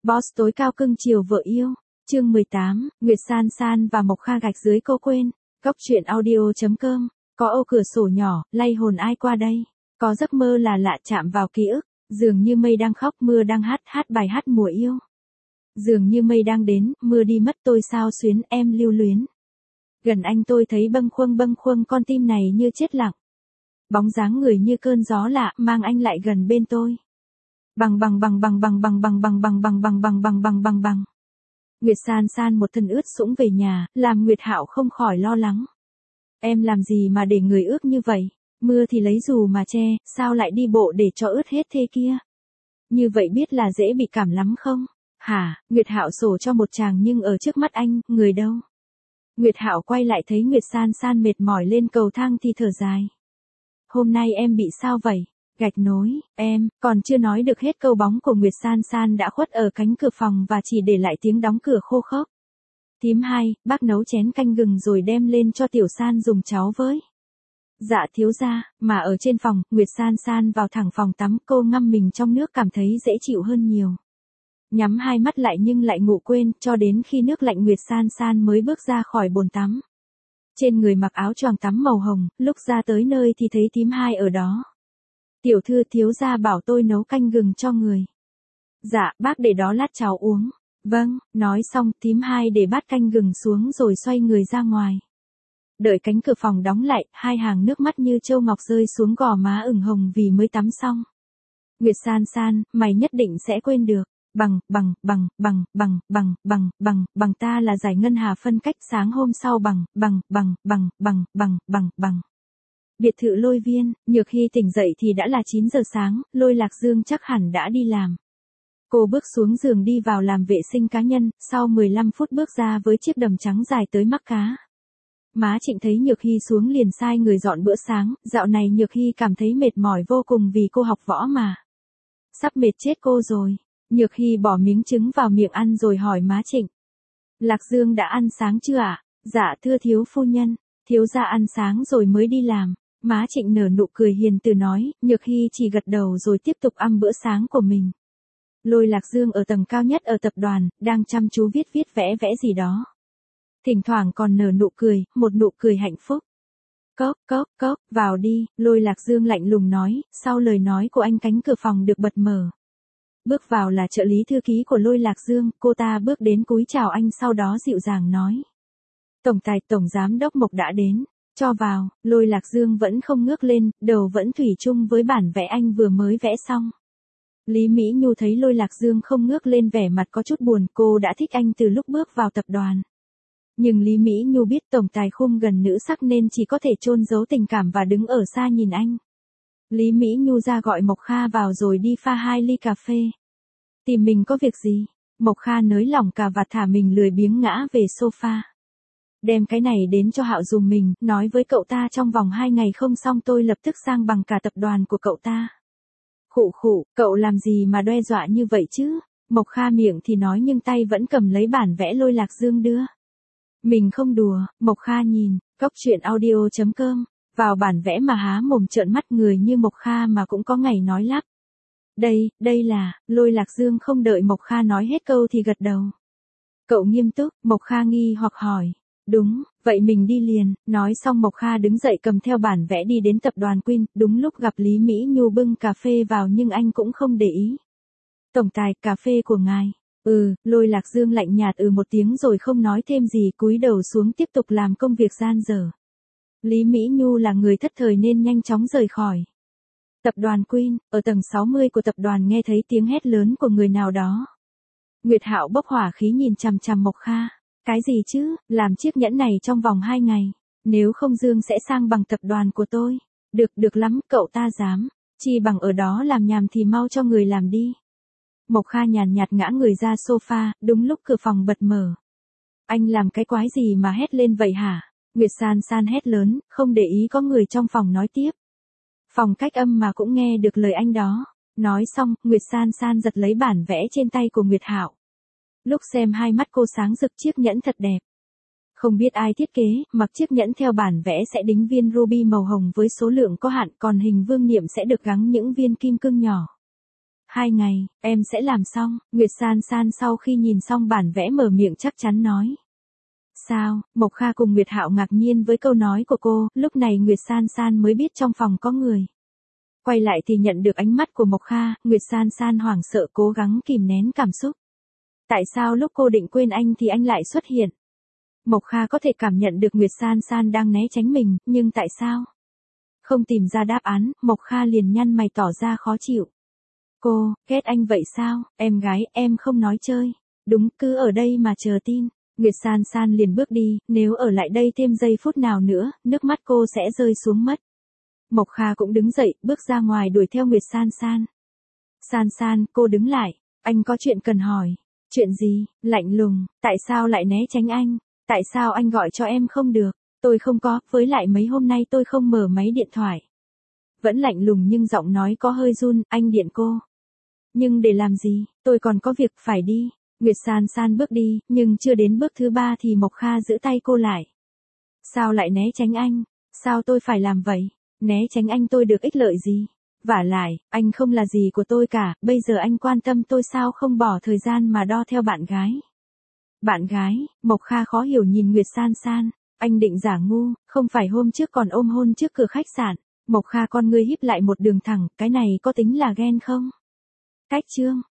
Boss tối cao cưng chiều vợ yêu. Chương 18, Nguyệt San San và Mộc Kha gạch dưới cô quên. Góc truyện audio.com. Có ô cửa sổ nhỏ, lay hồn ai qua đây. Có giấc mơ là lạ chạm vào ký ức. Dường như mây đang khóc, mưa đang hát bài hát mùa yêu. Dường như mây đang đến, mưa đi mất tôi sao xuyến, em lưu luyến. Gần anh tôi thấy bâng khuâng con tim này như chết lặng. Bóng dáng người như cơn gió lạ, mang anh lại gần bên tôi. Bằng. Nguyệt San San một thân ướt sũng về nhà, làm Nguyệt Hạo không khỏi lo lắng. Em làm gì mà để người ướt như vậy? Mưa thì lấy dù mà che, sao lại đi bộ để cho ướt hết thế kia? Như vậy biết là dễ bị cảm lắm không? Hả? Nguyệt Hạo sổ cho một chàng nhưng ở trước mắt anh, người đâu? Nguyệt Hạo quay lại thấy Nguyệt San San mệt mỏi lên cầu thang thì thở dài. Hôm nay em bị sao vậy? Gạch nối, em, còn chưa nói được hết câu bóng của Nguyệt San San đã khuất ở cánh cửa phòng và chỉ để lại tiếng đóng cửa khô khốc. Thím hai, bác nấu chén canh gừng rồi đem lên cho Tiểu San dùng cháo với. Dạ thiếu gia, mà ở trên phòng, Nguyệt San San vào thẳng phòng tắm, cô ngâm mình trong nước cảm thấy dễ chịu hơn nhiều. Nhắm hai mắt lại nhưng lại ngủ quên, cho đến khi nước lạnh Nguyệt San San mới bước ra khỏi bồn tắm. Trên người mặc áo choàng tắm màu hồng, lúc ra tới nơi thì thấy thím hai ở đó. Tiểu thư thiếu gia bảo tôi nấu canh gừng cho người. Dạ, bác để đó lát cháu uống. Vâng, nói xong thím hai để bát canh gừng xuống rồi xoay người ra ngoài. Đợi cánh cửa phòng đóng lại, hai hàng nước mắt như châu ngọc rơi xuống gò má ửng hồng vì mới tắm xong. Nguyệt San San, mày nhất định sẽ quên được. Bằng ta là giải ngân hà phân cách sáng hôm sau bằng. Biệt thự Lôi Viên, Nhược Hy tỉnh dậy thì đã là 9 giờ sáng, Lôi Lạc Dương chắc hẳn đã đi làm. Cô bước xuống giường đi vào làm vệ sinh cá nhân, sau 15 phút bước ra với chiếc đầm trắng dài tới mắc cá. Má Trịnh thấy Nhược Hy xuống liền sai người dọn bữa sáng, dạo này Nhược Hy cảm thấy mệt mỏi vô cùng vì cô học võ mà. Sắp mệt chết cô rồi. Nhược Hy bỏ miếng trứng vào miệng ăn rồi hỏi má Trịnh. Lạc Dương đã ăn sáng chưa ạ? Dạ thưa thiếu phu nhân, thiếu gia ăn sáng rồi mới đi làm. Má Trịnh nở nụ cười hiền từ nói, Nhược Hy chỉ gật đầu rồi tiếp tục ăn bữa sáng của mình. Lôi Lạc Dương ở tầng cao nhất ở tập đoàn, đang chăm chú viết vẽ gì đó. Thỉnh thoảng còn nở nụ cười, một nụ cười hạnh phúc. Cốc, vào đi, Lôi Lạc Dương lạnh lùng nói, sau lời nói của anh cánh cửa phòng được bật mở. Bước vào là trợ lý thư ký của Lôi Lạc Dương, cô ta bước đến cúi chào anh sau đó dịu dàng nói. Tổng giám đốc Mộc đã đến, cho vào, Lôi Lạc Dương vẫn không ngước lên, đầu vẫn thủy chung với bản vẽ anh vừa mới vẽ xong. Lý Mỹ Nhu thấy Lôi Lạc Dương không ngước lên vẻ mặt có chút buồn, cô đã thích anh từ lúc bước vào tập đoàn. Nhưng Lý Mỹ Nhu biết tổng tài khung gần nữ sắc nên chỉ có thể chôn giấu tình cảm và đứng ở xa nhìn anh. Lý Mỹ Nhu ra gọi Mộc Kha vào rồi đi pha 2 ly cà phê. Tìm mình có việc gì? Mộc Kha nới lỏng cà vạt thả mình lười biếng ngã về sofa. Đem cái này đến cho Hạo dùm mình, nói với cậu ta trong vòng 2 ngày không xong tôi lập tức sang bằng cả tập đoàn của cậu ta. Khụ, cậu làm gì mà đe dọa như vậy chứ? Mộc Kha miệng thì nói nhưng tay vẫn cầm lấy bản vẽ Lôi Lạc Dương đưa. Mình không đùa, Mộc Kha nhìn, góc truyện audio.com, vào bản vẽ mà há mồm trợn mắt người như Mộc Kha mà cũng có ngày nói lắp. Đây là, Lôi Lạc Dương không đợi Mộc Kha nói hết câu thì gật đầu. Cậu nghiêm túc, Mộc Kha nghi hoặc hỏi. Đúng, vậy mình đi liền, nói xong Mộc Kha đứng dậy cầm theo bản vẽ đi đến tập đoàn Queen, đúng lúc gặp Lý Mỹ Nhu bưng cà phê vào nhưng anh cũng không để ý. Tổng tài, cà phê của ngài. Lôi Lạc Dương lạnh nhạt một tiếng rồi không nói thêm gì cúi đầu xuống tiếp tục làm công việc gian dở. Lý Mỹ Nhu là người thất thời nên nhanh chóng rời khỏi. Tập đoàn Queen, ở tầng 60 của tập đoàn nghe thấy tiếng hét lớn của người nào đó. Nguyệt Hạo bốc hỏa khí nhìn chằm chằm Mộc Kha. Cái gì chứ, làm chiếc nhẫn này trong vòng 2 ngày. Nếu không Dương sẽ sang bằng tập đoàn của tôi. Được lắm, cậu ta dám. Chi bằng ở đó làm nhảm thì mau cho người làm đi. Mộc Kha nhàn nhạt ngã người ra sofa, đúng lúc cửa phòng bật mở. Anh làm cái quái gì mà hét lên vậy hả? Nguyệt San San hét lớn, không để ý có người trong phòng nói tiếp. Phòng cách âm mà cũng nghe được lời anh đó. Nói xong, Nguyệt San San giật lấy bản vẽ trên tay của Nguyệt Hạo. Lúc xem hai mắt cô sáng rực chiếc nhẫn thật đẹp. Không biết ai thiết kế, mặc chiếc nhẫn theo bản vẽ sẽ đính viên ruby màu hồng với số lượng có hạn, còn hình vương niệm sẽ được gắn những viên kim cương nhỏ. 2 ngày, em sẽ làm xong, Nguyệt San San sau khi nhìn xong bản vẽ mở miệng chắc chắn nói. Sao, Mộc Kha cùng Nguyệt Hạo ngạc nhiên với câu nói của cô, lúc này Nguyệt San San mới biết trong phòng có người. Quay lại thì nhận được ánh mắt của Mộc Kha, Nguyệt San San hoảng sợ cố gắng kìm nén cảm xúc. Tại sao lúc cô định quên anh thì anh lại xuất hiện? Mộc Kha có thể cảm nhận được Nguyệt San San đang né tránh mình, nhưng tại sao? Không tìm ra đáp án, Mộc Kha liền nhăn mày tỏ ra khó chịu. Cô, ghét anh vậy sao, em gái, em không nói chơi. Đúng, cứ ở đây mà chờ tin. Nguyệt San San liền bước đi, nếu ở lại đây thêm giây phút nào nữa, nước mắt cô sẽ rơi xuống mất. Mộc Kha cũng đứng dậy, bước ra ngoài đuổi theo Nguyệt San San. San San, cô đứng lại, anh có chuyện cần hỏi. Chuyện gì? Lạnh lùng, tại sao lại né tránh anh? Tại sao anh gọi cho em không được? Tôi không có, với lại mấy hôm nay tôi không mở máy điện thoại. Vẫn lạnh lùng nhưng giọng nói có hơi run, anh điện cô. Nhưng để làm gì, tôi còn có việc phải đi. Nguyệt San San bước đi, nhưng chưa đến bước thứ 3 thì Mộc Kha giữ tay cô lại. Sao lại né tránh anh? Sao tôi phải làm vậy? Né tránh anh tôi được ích lợi gì? Vả lại, anh không là gì của tôi cả, bây giờ anh quan tâm tôi sao không bỏ thời gian mà đo theo bạn gái. Bạn gái, Mộc Kha khó hiểu nhìn Nguyệt San San, anh định giả ngu, không phải hôm trước còn ôm hôn trước cửa khách sạn. Mộc Kha con ngươi híp lại một đường thẳng, cái này có tính là ghen không? Cách chương